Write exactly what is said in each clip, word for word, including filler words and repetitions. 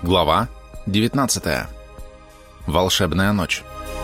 Глава девятнадцатая. Волшебная ночь.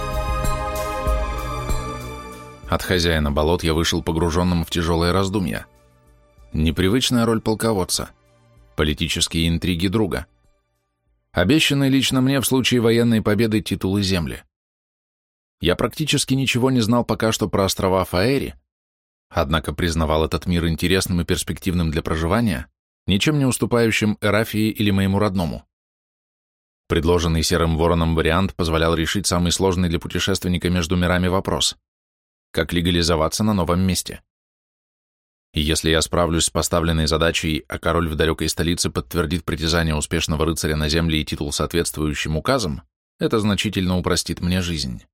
От хозяина болот я вышел погруженным в тяжелые раздумья. Непривычная роль полководца. Политические интриги друга. Обещанный лично мне в случае военной победы титулы земли. Я практически ничего не знал пока что про острова Фаэри, однако признавал этот мир интересным и перспективным для проживания, ничем не уступающим Эрафии или моему родному. Предложенный Серым Вороном вариант позволял решить самый сложный для путешественника между мирами вопрос – как легализоваться на новом месте. И если я справлюсь с поставленной задачей, а король в далекой столице подтвердит притязание успешного рыцаря на земли и титул соответствующим указам, это значительно упростит мне жизнь.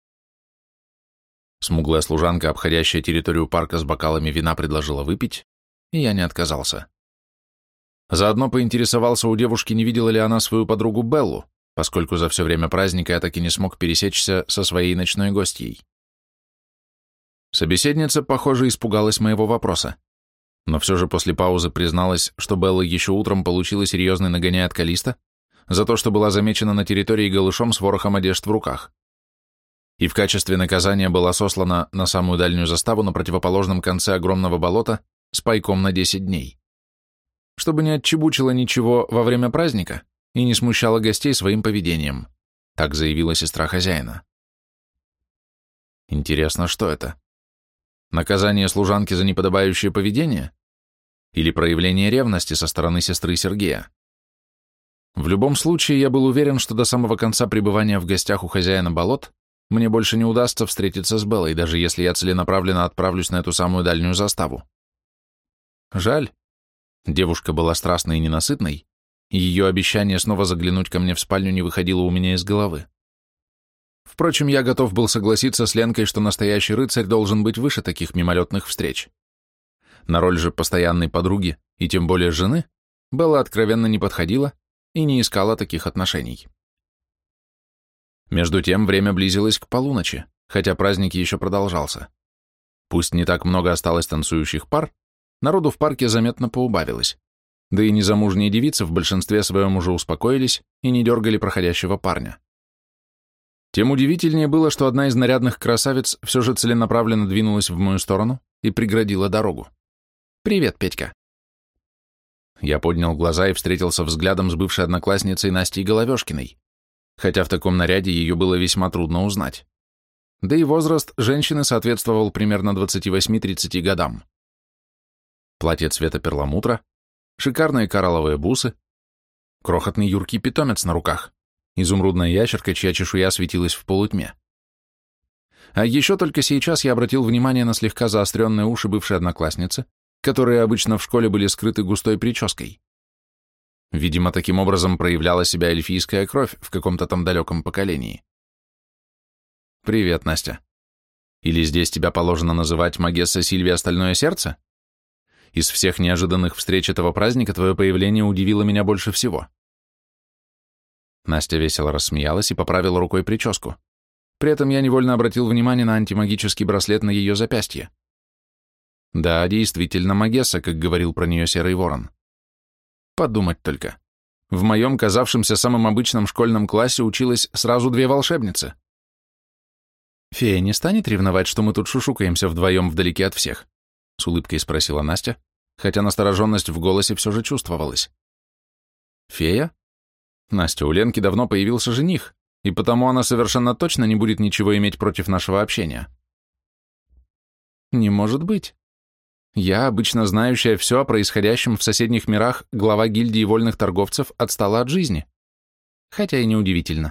Смуглая служанка, обходящая территорию парка с бокалами вина, предложила выпить, и я не отказался. Заодно поинтересовался у девушки, не видела ли она свою подругу Беллу, поскольку за все время праздника я так и не смог пересечься со своей ночной гостьей. Собеседница, похоже, испугалась моего вопроса, но все же после паузы призналась, что Белла еще утром получила серьезный нагоняй от Калиста за то, что была замечена на территории голышом с ворохом одежд в руках, и в качестве наказания была сослана на самую дальнюю заставу на противоположном конце огромного болота с пайком на десять дней. Чтобы не отчебучила ничего во время праздника и не смущала гостей своим поведением, так заявила сестра хозяина. Интересно, что это? Наказание служанки за неподобающее поведение? Или проявление ревности со стороны сестры Сергея? В любом случае, я был уверен, что до самого конца пребывания в гостях у хозяина болот мне больше не удастся встретиться с Беллой, даже если я целенаправленно отправлюсь на эту самую дальнюю заставу. Жаль. Девушка была страстной и ненасытной, и ее обещание снова заглянуть ко мне в спальню не выходило у меня из головы. Впрочем, я готов был согласиться с Ленкой, что настоящий рыцарь должен быть выше таких мимолетных встреч. На роль же постоянной подруги, и тем более жены, Белла откровенно не подходила и не искала таких отношений. Между тем время близилось к полуночи, хотя праздник еще продолжался. Пусть не так много осталось танцующих пар, народу в парке заметно поубавилось, да и незамужние девицы в большинстве своем уже успокоились и не дергали проходящего парня. Тем удивительнее было, что одна из нарядных красавиц все же целенаправленно двинулась в мою сторону и преградила дорогу. «Привет, Петька». Я поднял глаза и встретился взглядом с бывшей одноклассницей Настей Головешкиной, хотя в таком наряде ее было весьма трудно узнать. Да и возраст женщины соответствовал примерно двадцати восьми тридцати годам. Платье цвета перламутра, шикарные коралловые бусы, крохотный юркий питомец на руках, изумрудная ящерка, чья чешуя светилась в полутьме. А еще только сейчас я обратил внимание на слегка заостренные уши бывшей одноклассницы, которые обычно в школе были скрыты густой прической. Видимо, таким образом проявляла себя эльфийская кровь в каком-то там далеком поколении. «Привет, Настя. Или здесь тебя положено называть Магесса Сильвия Стальное Сердце? Из всех неожиданных встреч этого праздника твое появление удивило меня больше всего». Настя весело рассмеялась и поправила рукой прическу. При этом я невольно обратил внимание на антимагический браслет на ее запястье. Да, действительно, Магесса, как говорил про нее Серый Ворон. Подумать только. В моем казавшемся самым обычном школьном классе училось сразу две волшебницы. «Фея не станет ревновать, что мы тут шушукаемся вдвоем вдалеке от всех?» — с улыбкой спросила Настя, хотя настороженность в голосе все же чувствовалась. «Фея? Настя, у Ленки давно появился жених, и потому она совершенно точно не будет ничего иметь против нашего общения». «Не может быть. Я, обычно знающая все о происходящем в соседних мирах, глава гильдии вольных торговцев, отстала от жизни. Хотя и неудивительно.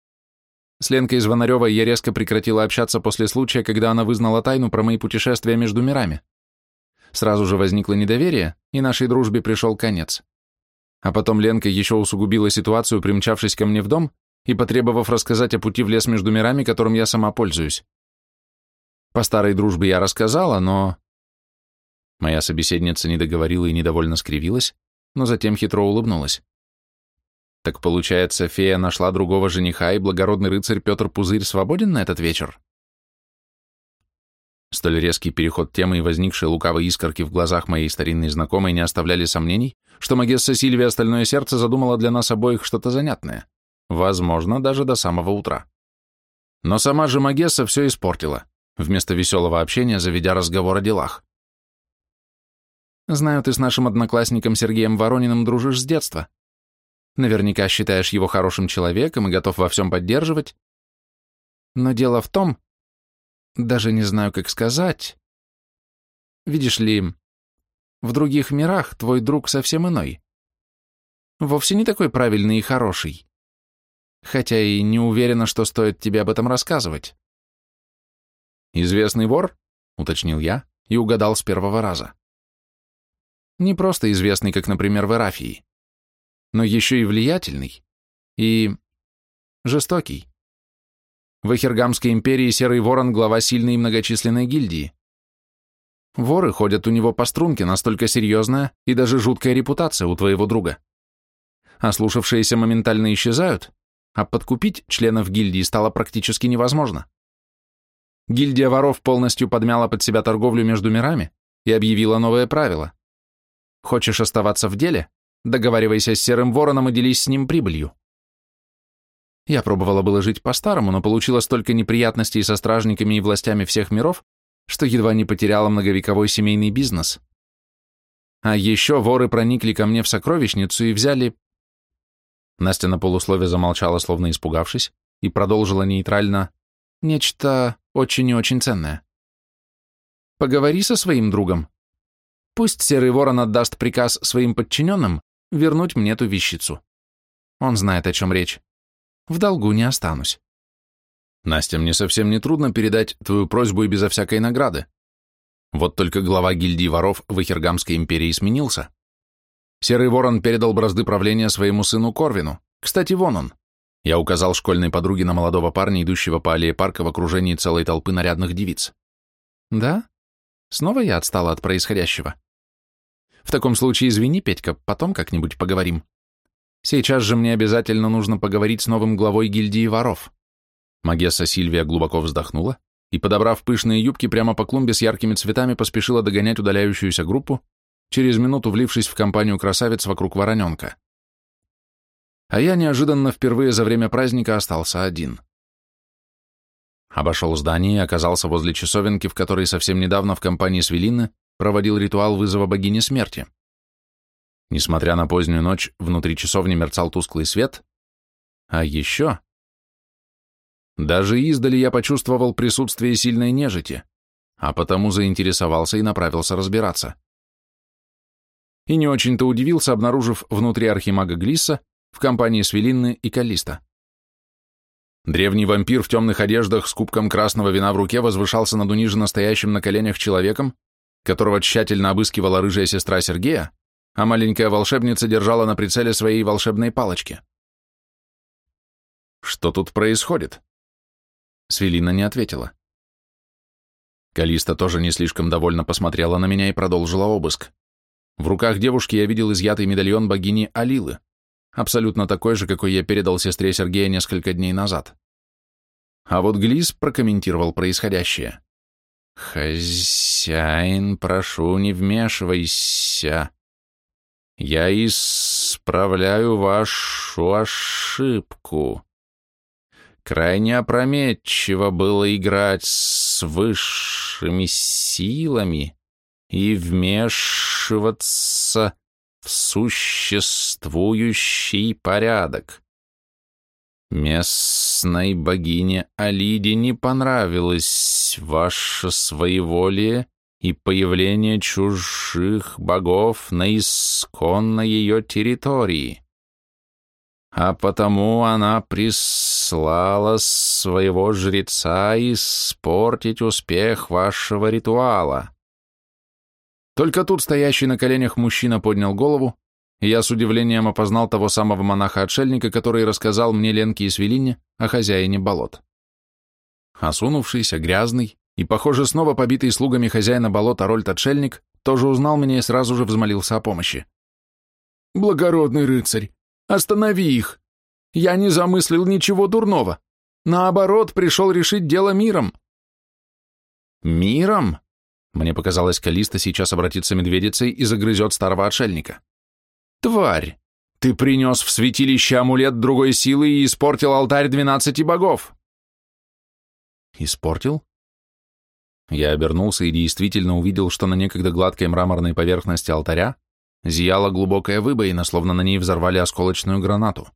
С Ленкой Звонаревой я резко прекратила общаться после случая, когда она вызнала тайну про мои путешествия между мирами. Сразу же возникло недоверие, и нашей дружбе пришел конец. А потом Ленка еще усугубила ситуацию, примчавшись ко мне в дом и потребовав рассказать о пути в лес между мирами, которым я сама пользуюсь. По старой дружбе я рассказала, но... Моя собеседница не договорила и недовольно скривилась, но затем хитро улыбнулась. Так получается, фея нашла другого жениха, и благородный рыцарь Петр Пузырь свободен на этот вечер? Столь резкий переход темы и возникшие лукавые искорки в глазах моей старинной знакомой не оставляли сомнений, что Магесса Сильвия Стальное Сердце задумала для нас обоих что-то занятное, возможно, даже до самого утра. Но сама же Магесса все испортила, вместо веселого общения заведя разговор о делах. «Знаю, ты с нашим одноклассником Сергеем Ворониным дружишь с детства. Наверняка считаешь его хорошим человеком и готов во всем поддерживать. Но дело в том, даже не знаю, как сказать. Видишь ли, в других мирах твой друг совсем иной. Вовсе не такой правильный и хороший. Хотя и не уверена, что стоит тебе об этом рассказывать». «Известный вор?» — уточнил я и угадал с первого раза. Не просто известный, как, например, в Эрафии, но еще и влиятельный и жестокий. В Эхергамской империи Серый Ворон — глава сильной и многочисленной гильдии. Воры ходят у него по струнке, настолько серьезная и даже жуткая репутация у твоего друга. Ослушавшиеся моментально исчезают, а подкупить членов гильдии стало практически невозможно. Гильдия воров полностью подмяла под себя торговлю между мирами и объявила новое правило. Хочешь оставаться в деле? Договаривайся с Серым Вороном и делись с ним прибылью. Я пробовала было жить по-старому, но получила столько неприятностей со стражниками и властями всех миров, что едва не потеряла многовековой семейный бизнес. А еще воры проникли ко мне в сокровищницу и взяли... Настя на полуслове замолчала, словно испугавшись, и продолжила нейтрально: нечто очень и очень ценное. Поговори со своим другом. Пусть Серый Ворон отдаст приказ своим подчиненным вернуть мне эту вещицу. Он знает, о чем речь. В долгу не останусь. Настя, мне совсем не трудно передать твою просьбу и безо всякой награды. Вот только глава гильдии воров в Эхергамской империи сменился. Серый Ворон передал бразды правления своему сыну Корвину. Кстати, вон он. Я указал школьной подруге на молодого парня, идущего по аллее парка в окружении целой толпы нарядных девиц. Да? Снова я отстала от происходящего? В таком случае извини, Петька, потом как-нибудь поговорим. Сейчас же мне обязательно нужно поговорить с новым главой гильдии воров. Магесса Сильвия глубоко вздохнула и, подобрав пышные юбки, прямо по клумбе с яркими цветами поспешила догонять удаляющуюся группу, через минуту влившись в компанию красавиц вокруг вороненка. А я неожиданно впервые за время праздника остался один. Обошел здание и оказался возле часовенки, в которой совсем недавно в компании Свелины проводил ритуал вызова богини смерти. Несмотря на позднюю ночь, внутри часовни мерцал тусклый свет, а еще... Даже издали я почувствовал присутствие сильной нежити, а потому заинтересовался и направился разбираться. И не очень-то удивился, обнаружив внутри архимага Глисса в компании Свелинны и Калиста. Древний вампир в темных одеждах с кубком красного вина в руке возвышался над униженно стоящим на коленях человеком, которого тщательно обыскивала рыжая сестра Сергея, а маленькая волшебница держала на прицеле своей волшебной палочки. «Что тут происходит?» Свелина не ответила. Калиста тоже не слишком довольно посмотрела на меня и продолжила обыск. В руках девушки я видел изъятый медальон богини Алилы, абсолютно такой же, какой я передал сестре Сергея несколько дней назад. А вот Глис прокомментировал происходящее. «Хозяин, прошу, не вмешивайся. Я исправляю вашу ошибку. Крайне опрометчиво было играть с высшими силами и вмешиваться в существующий порядок. Местной богине Алиде не понравилось ваше своеволие и появление чужих богов на исконно ее территории, а потому она прислала своего жреца испортить успех вашего ритуала». Только тут стоящий на коленях мужчина поднял голову, и я с удивлением опознал того самого монаха-отшельника, который рассказал мне, Ленке и Свелине, о хозяине болот. Осунувшийся, грязный и, похоже, снова побитый слугами хозяина болот Арольд-отшельник тоже узнал меня и сразу же взмолился о помощи. «Благородный рыцарь, останови их! Я не замыслил ничего дурного. Наоборот, пришел решить дело миром». Миром? Мне показалось, Калиста сейчас обратится медведицей и загрызет старого отшельника. Тварь! Ты принес в святилище амулет другой силы и испортил алтарь двенадцати богов. Испортил? Я обернулся и действительно увидел, что на некогда гладкой мраморной поверхности алтаря зияла глубокая выбоина, словно на ней взорвали осколочную гранату.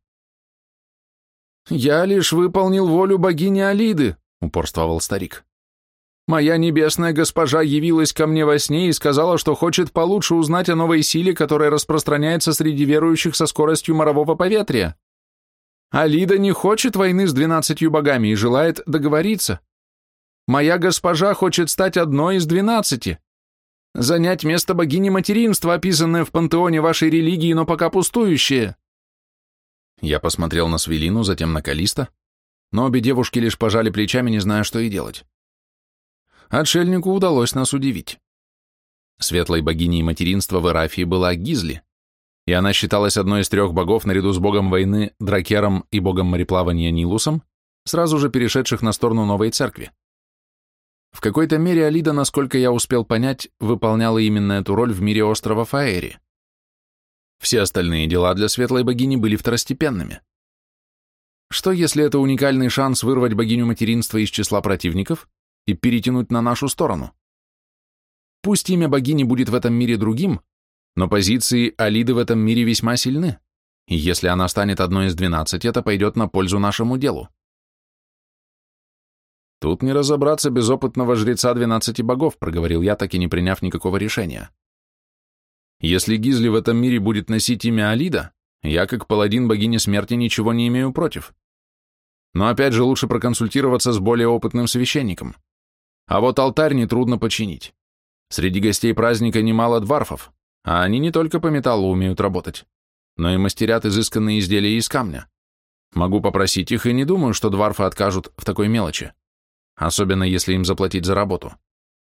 «Я лишь выполнил волю богини Алиды», — упорствовал старик. «Моя небесная госпожа явилась ко мне во сне и сказала, что хочет получше узнать о новой силе, которая распространяется среди верующих со скоростью морового поветрия. Алида не хочет войны с двенадцатью богами и желает договориться. Моя госпожа хочет стать одной из двенадцати, занять место богини материнства, описанное в пантеоне вашей религии, но пока пустующее». Я посмотрел на Свелину, затем на Калиста, но обе девушки лишь пожали плечами, не зная, что и делать. Отшельнику удалось нас удивить. Светлой богиней материнства в Эрафии была Гизли, и она считалась одной из трех богов наряду с богом войны Дракером и богом мореплавания Нилусом, сразу же перешедших на сторону новой церкви. В какой-то мере Алида, насколько я успел понять, выполняла именно эту роль в мире острова Фаэри. Все остальные дела для светлой богини были второстепенными. Что, если это уникальный шанс вырвать богиню материнства из числа противников и перетянуть на нашу сторону? Пусть имя богини будет в этом мире другим, но позиции Алиды в этом мире весьма сильны, и если она станет одной из двенадцати, это пойдет на пользу нашему делу. «Тут не разобраться без опытного жреца двенадцати богов», проговорил я, так и не приняв никакого решения. «Если Гизли в этом мире будет носить имя Алида, я, как паладин богини смерти, ничего не имею против. Но опять же лучше проконсультироваться с более опытным священником. А вот алтарь нетрудно починить. Среди гостей праздника немало дварфов, а они не только по металлу умеют работать, но и мастерят изысканные изделия из камня. Могу попросить их, и не думаю, что дварфы откажут в такой мелочи, особенно если им заплатить за работу».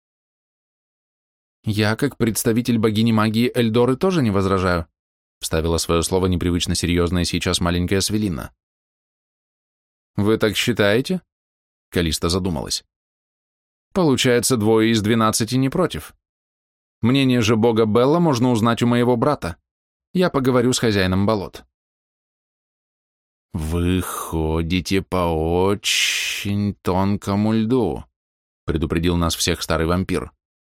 «Я, как представитель богини магии Эльдоры, тоже не возражаю», вставила свое слово непривычно серьезная сейчас маленькая Свелина. «Вы так считаете?» Калиста задумалась. «Получается, двое из двенадцати не против. Мнение же бога Белла можно узнать у моего брата. Я поговорю с хозяином болот». «Вы ходите по очень тонкому льду», предупредил нас всех старый вампир.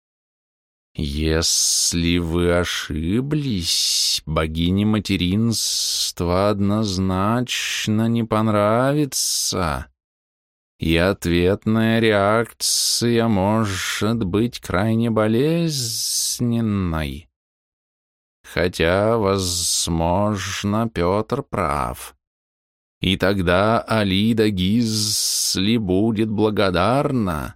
«Если вы ошиблись, богине материнства однозначно не понравится, и ответная реакция может быть крайне болезненной. Хотя, возможно, Петр прав. И тогда Алида Гизли будет благодарна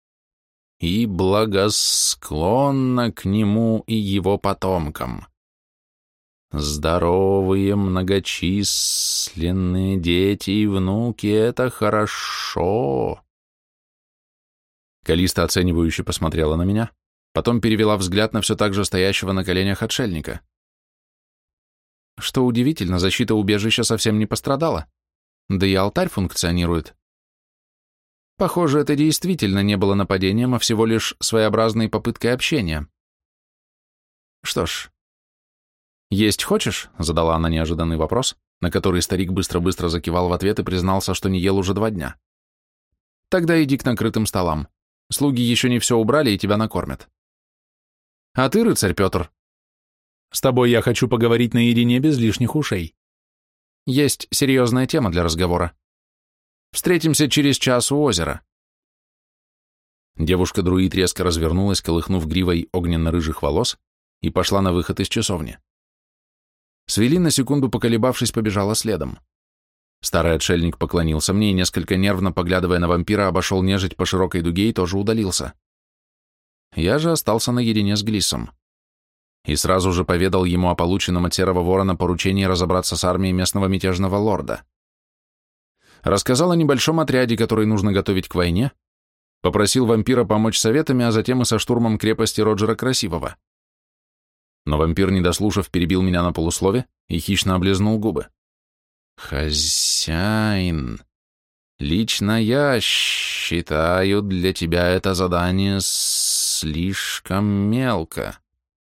и благосклонна к нему и его потомкам. Здоровые, многочисленные дети и внуки — это хорошо». Калиста оценивающе посмотрела на меня, потом перевела взгляд на все так же стоящего на коленях отшельника. Что удивительно, защита убежища совсем не пострадала, да и алтарь функционирует. Похоже, это действительно не было нападением, а всего лишь своеобразной попыткой общения. Что ж, «Есть хочешь?» — задала она неожиданный вопрос, на который старик быстро-быстро закивал в ответ и признался, что не ел уже два дня. «Тогда иди к накрытым столам. Слуги еще не все убрали и тебя накормят. А ты, рыцарь Петр, с тобой я хочу поговорить наедине без лишних ушей. Есть серьезная тема для разговора. Встретимся через час у озера». Девушка-друид резко развернулась, колыхнув гривой огненно-рыжих волос, и пошла на выход из часовни. Свелин, на секунду поколебавшись, побежала следом. Старый отшельник поклонился мне и, несколько нервно поглядывая на вампира, обошел нежить по широкой дуге и тоже удалился. Я же остался наедине с Глиссом. И сразу же поведал ему о полученном от Серого Ворона поручении разобраться с армией местного мятежного лорда. Рассказал о небольшом отряде, который нужно готовить к войне, попросил вампира помочь советами, а затем и со штурмом крепости Роджера Красивого. Но вампир, не дослушав, перебил меня на полуслове и хищно облизнул губы. «Хозяин, Лично я считаю для тебя это задание слишком мелко.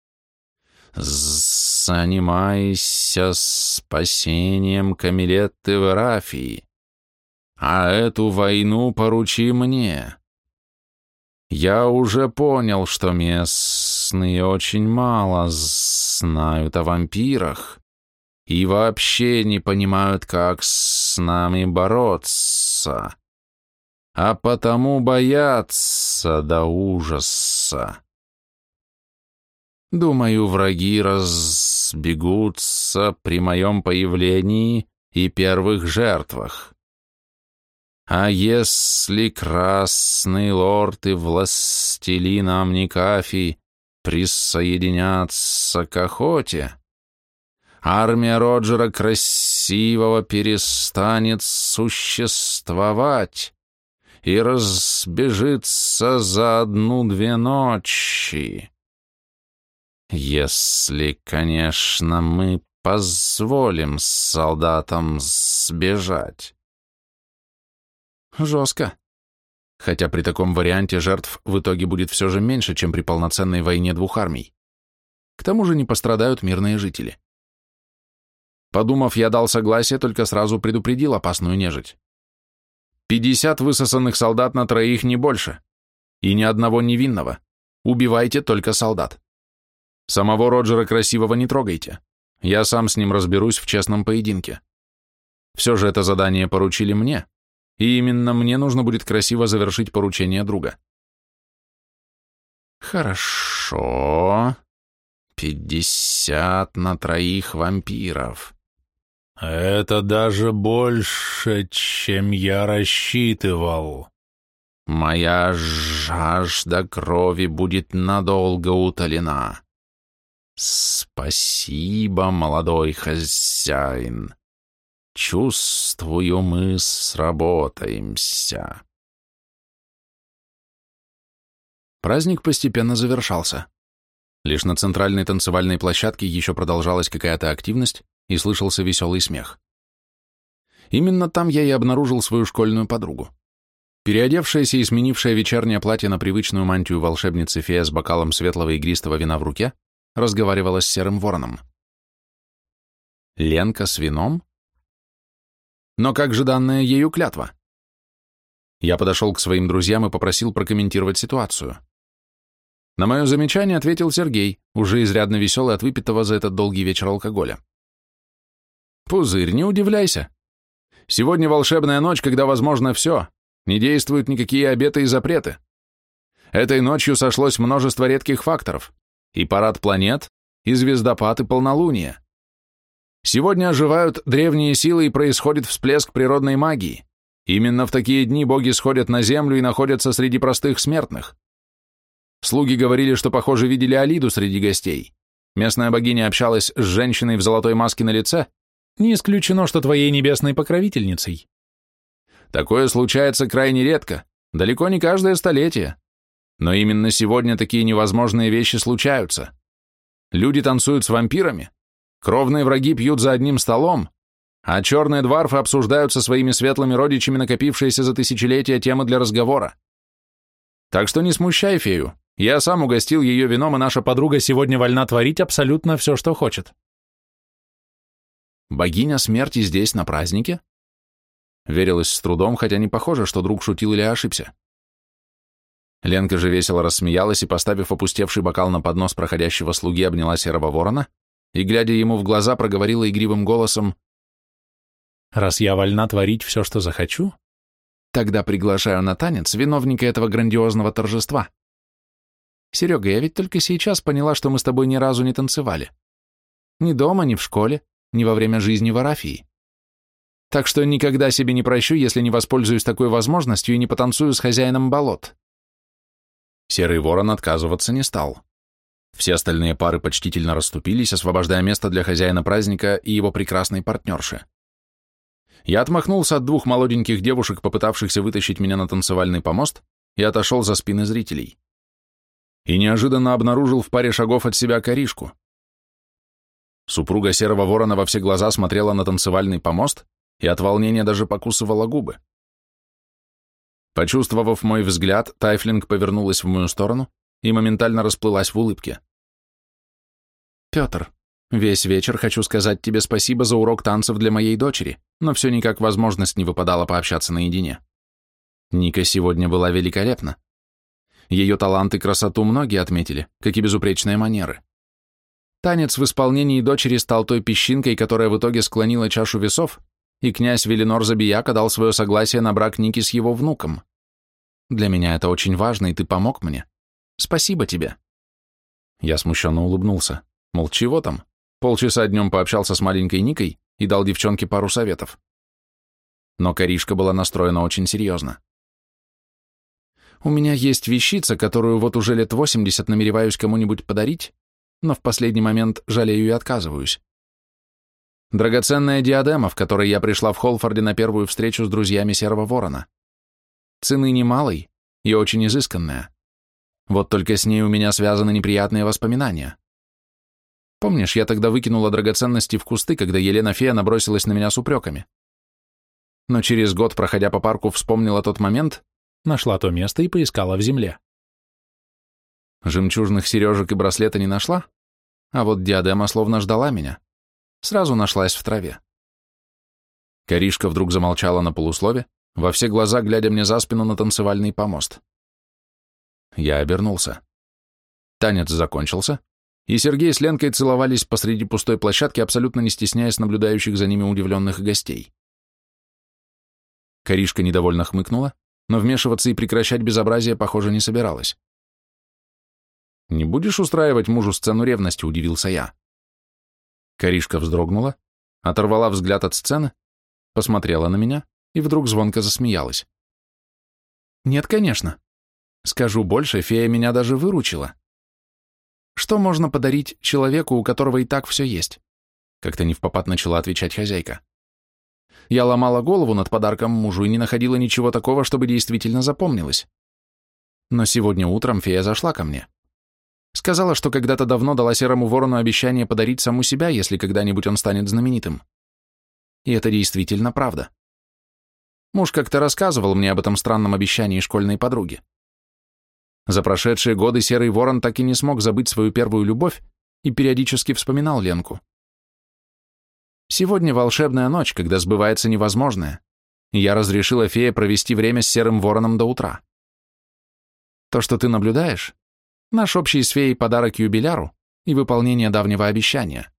Занимайся спасением Камилетты в Эрафии, а эту войну поручи мне. Я уже понял, что местные очень мало знают о вампирах и вообще не понимают, как с нами бороться, а потому боятся до ужаса. Думаю, враги разбегутся при моем появлении и первых жертвах. А если Красный Лорд и Властелин Амникафий присоединятся к охоте, армия Роджера Красивого перестанет существовать и разбежится за одну-две ночи. Если, конечно, мы позволим солдатам сбежать. Жестко. Хотя при таком варианте жертв в итоге будет все же меньше, чем при полноценной войне двух армий. К тому же не пострадают мирные жители. Подумав, я дал согласие, только сразу предупредил опасную нежить. Пятьдесят высосанных солдат на троих, не больше. И ни одного невинного. Убивайте только солдат. Самого Роджера Красивого не трогайте. Я сам с ним разберусь в честном поединке. Все же это задание поручили мне, и именно мне нужно будет красиво завершить поручение друга. Хорошо. Пятьдесят на троих вампиров. Это даже больше, чем я рассчитывал. Моя жажда крови будет надолго утолена. Спасибо, молодой хозяин. Чувствую, мы сработаемся. Праздник постепенно завершался. Лишь на центральной танцевальной площадке еще продолжалась какая-то активность и слышался веселый смех. Именно там я и обнаружил свою школьную подругу. Переодевшаяся и сменившая вечернее платье на привычную мантию волшебницы фея с бокалом светлого игристого вина в руке разговаривала с Серым Вороном. Ленка с вином? Но как же данная ею клятва? Я подошел к своим друзьям и попросил прокомментировать ситуацию. На мое замечание ответил Сергей, уже изрядно веселый от выпитого за этот долгий вечер алкоголя. Пузырь, не удивляйся. Сегодня волшебная ночь, когда возможно все, не действуют никакие обеты и запреты. Этой ночью сошлось множество редких факторов. И парад планет, и звездопад, и полнолуние. Сегодня оживают древние силы и происходит всплеск природной магии. Именно в такие дни боги сходят на землю и находятся среди простых смертных. Слуги говорили, что, похоже, видели Алиду среди гостей. Местная богиня общалась с женщиной в золотой маске на лице. Не исключено, что твоей небесной покровительницей. Такое случается крайне редко, далеко не каждое столетие. Но именно сегодня такие невозможные вещи случаются. Люди танцуют с вампирами, кровные враги пьют за одним столом, а черные дварфы обсуждают со своими светлыми родичами накопившиеся за тысячелетия темы для разговора. Так что не смущай фею, я сам угостил ее вином, и наша подруга сегодня вольна творить абсолютно все, что хочет. Богиня смерти здесь, на празднике? Верилось с трудом, хотя не похоже, что друг шутил или ошибся. Ленка же весело рассмеялась и, поставив опустевший бокал на поднос проходящего слуги, обняла Серого Ворона и, глядя ему в глаза, проговорила игривым голосом: «Раз я вольна творить все, что захочу, тогда приглашаю на танец виновника этого грандиозного торжества. Серега, я ведь только сейчас поняла, что мы с тобой ни разу не танцевали. Ни дома, ни в школе, ни во время жизни в Эрафии. Так что никогда себе не прощу, если не воспользуюсь такой возможностью и не потанцую с хозяином болот». Серый Ворон отказываться не стал. Все остальные пары почтительно расступились, освобождая место для хозяина праздника и его прекрасной партнерши. Я отмахнулся от двух молоденьких девушек, попытавшихся вытащить меня на танцевальный помост, и отошел за спины зрителей. И неожиданно обнаружил в паре шагов от себя Каришку. Супруга Серого Ворона во все глаза смотрела на танцевальный помост и от волнения даже покусывала губы. Почувствовав мой взгляд, Тайфлинг повернулась в мою сторону и моментально расплылась в улыбке. «Петр, весь вечер хочу сказать тебе спасибо за урок танцев для моей дочери, но все никак возможность не выпадала пообщаться наедине. Ника сегодня была великолепна. Ее талант и красоту многие отметили, как и безупречные манеры. Танец в исполнении дочери стал той песчинкой, которая в итоге склонила чашу весов, и князь Велинор Забияка дал свое согласие на брак Ники с его внуком. Для меня это очень важно, и ты помог мне. Спасибо тебе». Я смущенно улыбнулся. Мол, чего там? Полчаса днем пообщался с маленькой Никой и дал девчонке пару советов. Но Каришка была настроена очень серьезно. «У меня есть вещица, которую вот уже лет восемьдесят намереваюсь кому-нибудь подарить, но в последний момент жалею и отказываюсь. Драгоценная диадема, в которой я пришла в Холфорде на первую встречу с друзьями Серого Ворона. Цены немалой и очень изысканная. Вот только с ней у меня связаны неприятные воспоминания. Помнишь, я тогда выкинула драгоценности в кусты, когда Елена-фея набросилась на меня с упреками? Но через год, проходя по парку, вспомнила тот момент, нашла то место и поискала в земле. Жемчужных сережек и браслета не нашла, а вот диадема словно ждала меня. Сразу нашлась в траве. Каришка вдруг замолчала на полуслове, во все глаза глядя мне за спину на танцевальный помост. Я обернулся. Танец закончился, и Сергей с Ленкой целовались посреди пустой площадки, абсолютно не стесняясь наблюдающих за ними удивленных гостей. Каришка недовольно хмыкнула, но вмешиваться и прекращать безобразие, похоже, не собиралась. «Не будешь устраивать мужу сцену ревности?» — удивился я. Каришка вздрогнула, оторвала взгляд от сцены, посмотрела на меня и вдруг звонко засмеялась. «Нет, конечно. Скажу больше, фея меня даже выручила. Что можно подарить человеку, у которого и так все есть?» Как-то невпопад начала отвечать хозяйка. Я ломала голову над подарком мужу и не находила ничего такого, чтобы действительно запомнилось. Но сегодня утром фея зашла ко мне. Сказала, что когда-то давно дала Серому Ворону обещание подарить саму себя, если когда-нибудь он станет знаменитым. И это действительно правда. Муж как-то рассказывал мне об этом странном обещании школьной подруги. За прошедшие годы Серый Ворон так и не смог забыть свою первую любовь и периодически вспоминал Ленку. Сегодня волшебная ночь, когда сбывается невозможное, и я разрешила фее провести время с Серым Вороном до утра. То, что ты наблюдаешь, наш общий с феей подарок юбиляру и выполнение давнего обещания.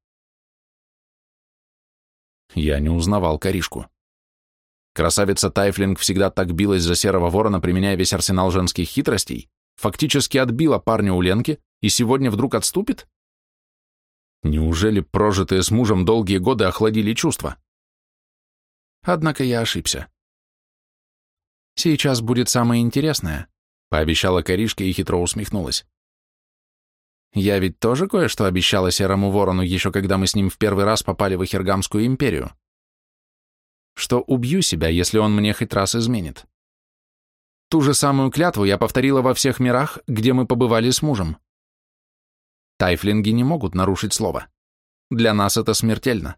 Я не узнавал Каришку. Красавица Тайфлинг всегда так билась за Серого Ворона, применяя весь арсенал женских хитростей, фактически отбила парня у Ленки и сегодня вдруг отступит? Неужели прожитые с мужем долгие годы охладили чувства? Однако я ошибся. «Сейчас будет самое интересное», — пообещала Каришка и хитро усмехнулась. «Я ведь тоже кое-что обещала Серому Ворону, еще когда мы с ним в первый раз попали в Эхергамскую империю. Что убью себя, если он мне хоть раз изменит. Ту же самую клятву я повторила во всех мирах, где мы побывали с мужем. Тайфлинги не могут нарушить слово. Для нас это смертельно.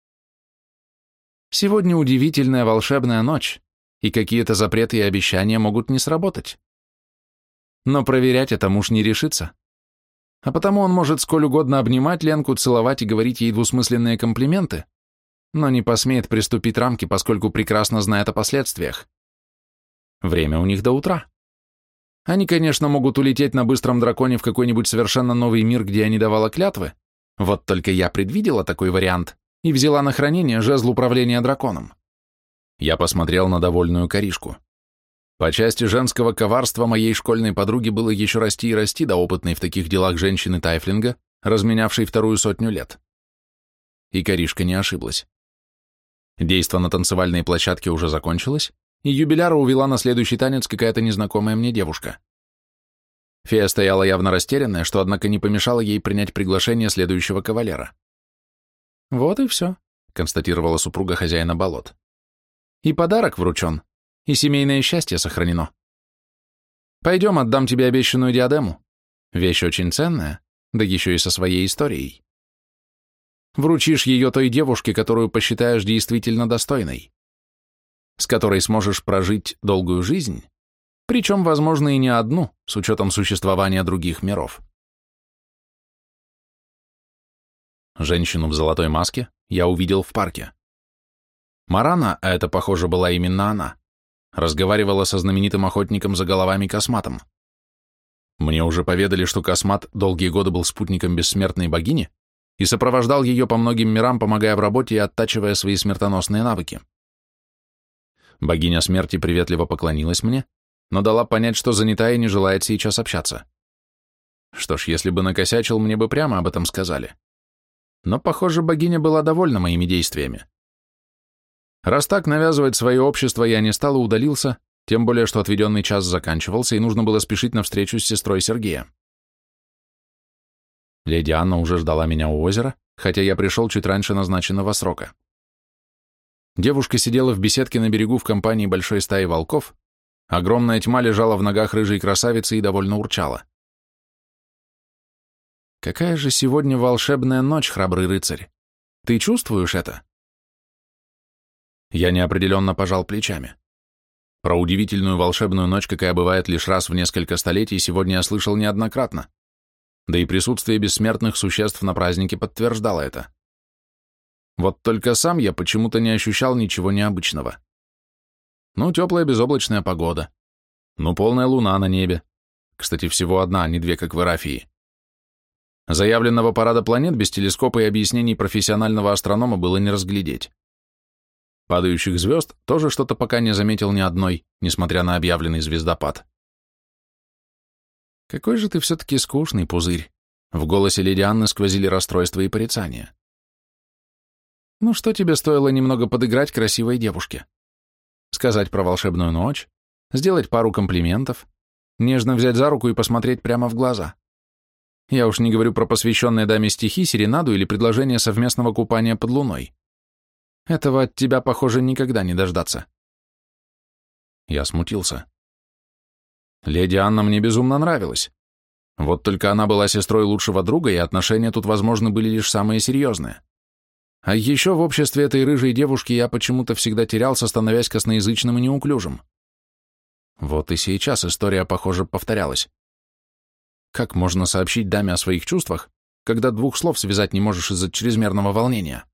Сегодня удивительная волшебная ночь, и какие-то запреты и обещания могут не сработать. Но проверять это муж не решится. А потому он может сколь угодно обнимать Ленку, целовать и говорить ей двусмысленные комплименты, но не посмеет приступить рамки, поскольку прекрасно знает о последствиях. Время у них до утра. Они, конечно, могут улететь на быстром драконе в какой-нибудь совершенно новый мир, где я не давала клятвы, вот только я предвидела такой вариант и взяла на хранение жезл управления драконом. Я посмотрел на довольную Каришку. По части женского коварства моей школьной подруги было еще расти и расти до опытной в таких делах женщины Тайфлинга, разменявшей вторую сотню лет. И Каришка не ошиблась. Действо на танцевальной площадке уже закончилось, и юбиляра увела на следующий танец какая-то незнакомая мне девушка. Фея стояла явно растерянная, что, однако, не помешало ей принять приглашение следующего кавалера. «Вот и все», — констатировала супруга хозяина болот. «И подарок вручен, и семейное счастье сохранено. Пойдем, отдам тебе обещанную диадему. Вещь очень ценная, да еще и со своей историей. Вручишь ее той девушке, которую посчитаешь действительно достойной, с которой сможешь прожить долгую жизнь Причем, возможно, и не одну, с учетом существования других миров. Женщину в золотой маске я увидел в парке. Марана, а это, похоже, была именно она, разговаривала со знаменитым охотником за головами Косматом. Мне уже поведали, что Космат долгие годы был спутником бессмертной богини и сопровождал ее по многим мирам, помогая в работе и оттачивая свои смертоносные навыки. Богиня смерти приветливо поклонилась мне, но дала понять, что занята и не желает сейчас общаться. Что ж, если бы накосячил, мне бы прямо об этом сказали. Но, похоже, богиня была довольна моими действиями. Раз так навязывать свое общество я не стал и удалился, тем более, что отведенный час заканчивался, и нужно было спешить на встречу с сестрой Сергея. Леди Анна уже ждала меня у озера, хотя я пришел чуть раньше назначенного срока. Девушка сидела в беседке на берегу в компании большой стаи волков, огромная тьма лежала в ногах рыжей красавицы и довольно урчала. «Какая же сегодня волшебная ночь, храбрый рыцарь! Ты чувствуешь это?» Я неопределенно пожал плечами. Про удивительную волшебную ночь, какая бывает лишь раз в несколько столетий, сегодня я слышал неоднократно. Да и присутствие бессмертных существ на празднике подтверждало это. Вот только сам я почему-то не ощущал ничего необычного. Ну, теплая безоблачная погода. Ну, полная луна на небе. Кстати, всего одна, а не две, как в Ирафии. Заявленного парада планет без телескопа и объяснений профессионального астронома было не разглядеть. Падающих звезд тоже что-то пока не заметил ни одной, несмотря на объявленный звездопад. «Какой же ты все-таки скучный, пузырь!» В голосе леди Анны сквозили расстройство и порицание. «Ну что тебе стоило немного подыграть красивой девушке? Сказать про волшебную ночь, сделать пару комплиментов, нежно взять за руку и посмотреть прямо в глаза. Я уж не говорю про посвященные даме стихи, серенаду или предложение совместного купания под луной. Этого от тебя, похоже, никогда не дождаться». Я смутился. Леди Анна мне безумно нравилась. Вот только она была сестрой лучшего друга, и отношения тут, возможно, были лишь самые серьезные. А еще в обществе этой рыжей девушки я почему-то всегда терялся, становясь косноязычным и неуклюжим. Вот и сейчас история, похоже, повторялась. Как можно сообщить даме о своих чувствах, когда двух слов связать не можешь из-за чрезмерного волнения?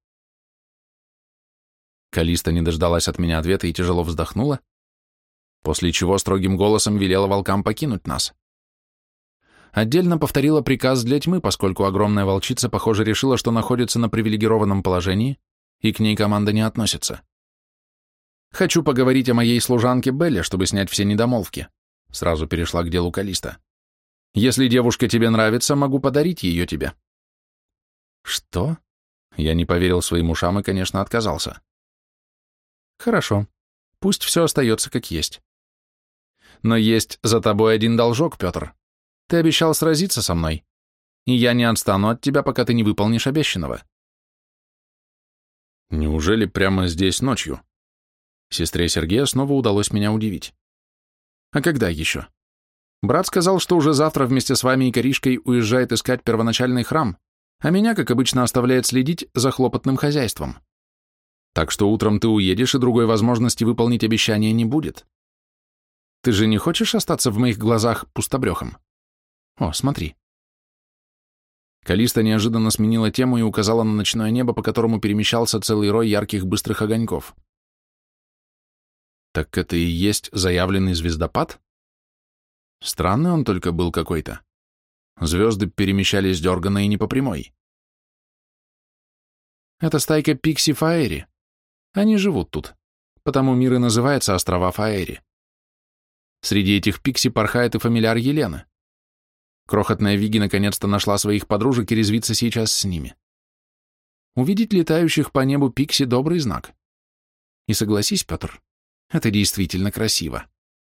Калиста не дождалась от меня ответа и тяжело вздохнула, после чего строгим голосом велела волкам покинуть нас. Отдельно повторила приказ для тьмы, поскольку огромная волчица, похоже, решила, что находится на привилегированном положении, и к ней команда не относится. «Хочу поговорить о моей служанке Белле, чтобы снять все недомолвки», сразу перешла к делу Калиста. «Если девушка тебе нравится, могу подарить ее тебе». «Что?» Я не поверил своим ушам и, конечно, отказался. «Хорошо, пусть все остается как есть. Но есть за тобой один должок, Петр. Ты обещал сразиться со мной, и я не отстану от тебя, пока ты не выполнишь обещанного». Неужели прямо здесь ночью? Сестре Сергея снова удалось меня удивить. А когда еще? Брат сказал, что уже завтра вместе с вами и Коришкой уезжает искать первоначальный храм, а меня, как обычно, оставляет следить за хлопотным хозяйством. Так что утром ты уедешь, и другой возможности выполнить обещание не будет. Ты же не хочешь остаться в моих глазах пустобрехом? О, смотри. Калиста неожиданно сменила тему и указала на ночное небо, по которому перемещался целый рой ярких быстрых огоньков. Так это и есть заявленный звездопад? Странный он только был какой-то. Звезды перемещались дерганно и не по прямой. Это стайка Пикси Фаэри. Они живут тут, потому мир и называется острова Фаэри. Среди этих Пикси порхает и фамильяр Елены. Крохотная Виги наконец-то нашла своих подружек и резвится сейчас с ними. Увидеть летающих по небу Пикси — добрый знак. И согласись, Петр, это действительно красиво.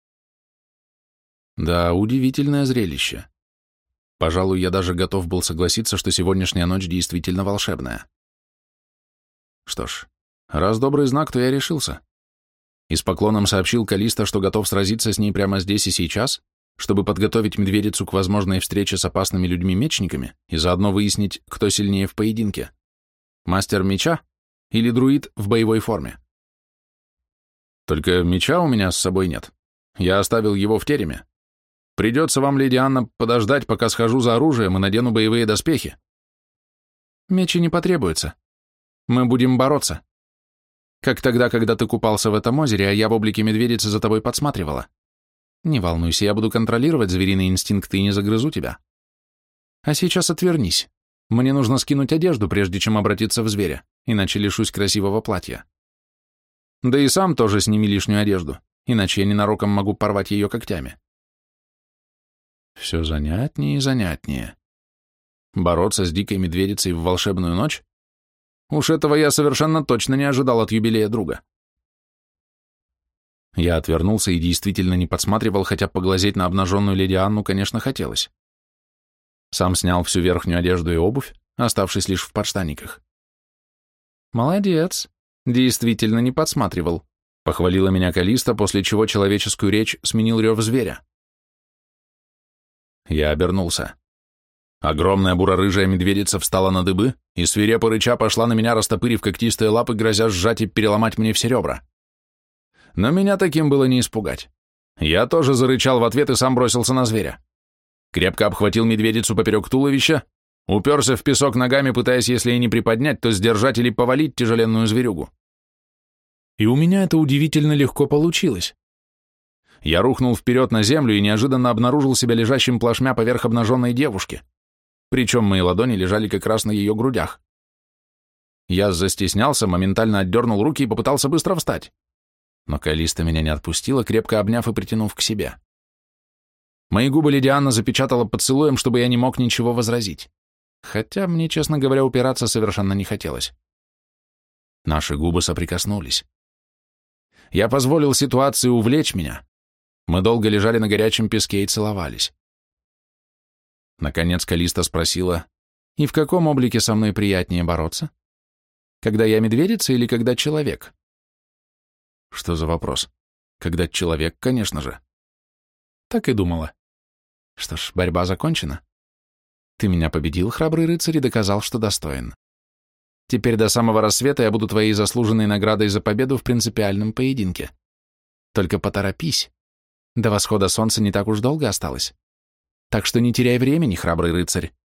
Да, удивительное зрелище. Пожалуй, я даже готов был согласиться, что сегодняшняя ночь действительно волшебная. Что ж, раз добрый знак, то я решился. И с поклоном сообщил Калиста, что готов сразиться с ней прямо здесь и сейчас, чтобы подготовить медведицу к возможной встрече с опасными людьми-мечниками и заодно выяснить, кто сильнее в поединке. Мастер меча или друид в боевой форме. Только меча у меня с собой нет. Я оставил его в тереме. Придется вам, леди Анна, подождать, пока схожу за оружием и надену боевые доспехи. Мечи не потребуется. Мы будем бороться. Как тогда, когда ты купался в этом озере, а я в облике медведицы за тобой подсматривала. Не волнуйся, я буду контролировать звериные инстинкты и не загрызу тебя. А сейчас отвернись. Мне нужно скинуть одежду, прежде чем обратиться в зверя, иначе лишусь красивого платья. Да и сам тоже сними лишнюю одежду, иначе я ненароком могу порвать ее когтями. Все занятнее и занятнее. Бороться с дикой медведицей в волшебную ночь? Уж этого я совершенно точно не ожидал от юбилея друга. Я отвернулся и действительно не подсматривал, хотя поглазеть на обнаженную леди Анну, конечно, хотелось. Сам снял всю верхнюю одежду и обувь, оставшись лишь в подштаниках. «Молодец, действительно не подсматривал», — похвалила меня Калиста, после чего человеческую речь сменил рев зверя. Я обернулся. Огромная буро-рыжая медведица встала на дыбы и, свирепо рыча, пошла на меня, растопырив когтистые лапы, грозя сжать и переломать мне все ребра. Но меня таким было не испугать. Я тоже зарычал в ответ и сам бросился на зверя. Крепко обхватил медведицу поперек туловища, уперся в песок ногами, пытаясь, если и не приподнять, то сдержать или повалить тяжеленную зверюгу. И у меня это удивительно легко получилось. Я рухнул вперед на землю и неожиданно обнаружил себя лежащим плашмя поверх обнаженной девушки, причем мои ладони лежали как раз на ее грудях. Я застеснялся, моментально отдернул руки и попытался быстро встать. Но Калиста меня не отпустила, крепко обняв и притянув к себе. Мои губы леди Анна запечатала поцелуем, чтобы я не мог ничего возразить. Хотя мне, честно говоря, упираться совершенно не хотелось. Наши губы соприкоснулись. Я позволил ситуации увлечь меня. Мы долго лежали на горячем песке и целовались. Наконец Калиста спросила, «И в каком облике со мной приятнее бороться? Когда я медведица или когда человек?» Что за вопрос? Когда человек, конечно же. Так и думала. Что ж, борьба закончена. Ты меня победил, храбрый рыцарь, и доказал, что достоин. Теперь до самого рассвета я буду твоей заслуженной наградой за победу в принципиальном поединке. Только поторопись. До восхода солнца не так уж долго осталось. Так что не теряй времени, храбрый рыцарь.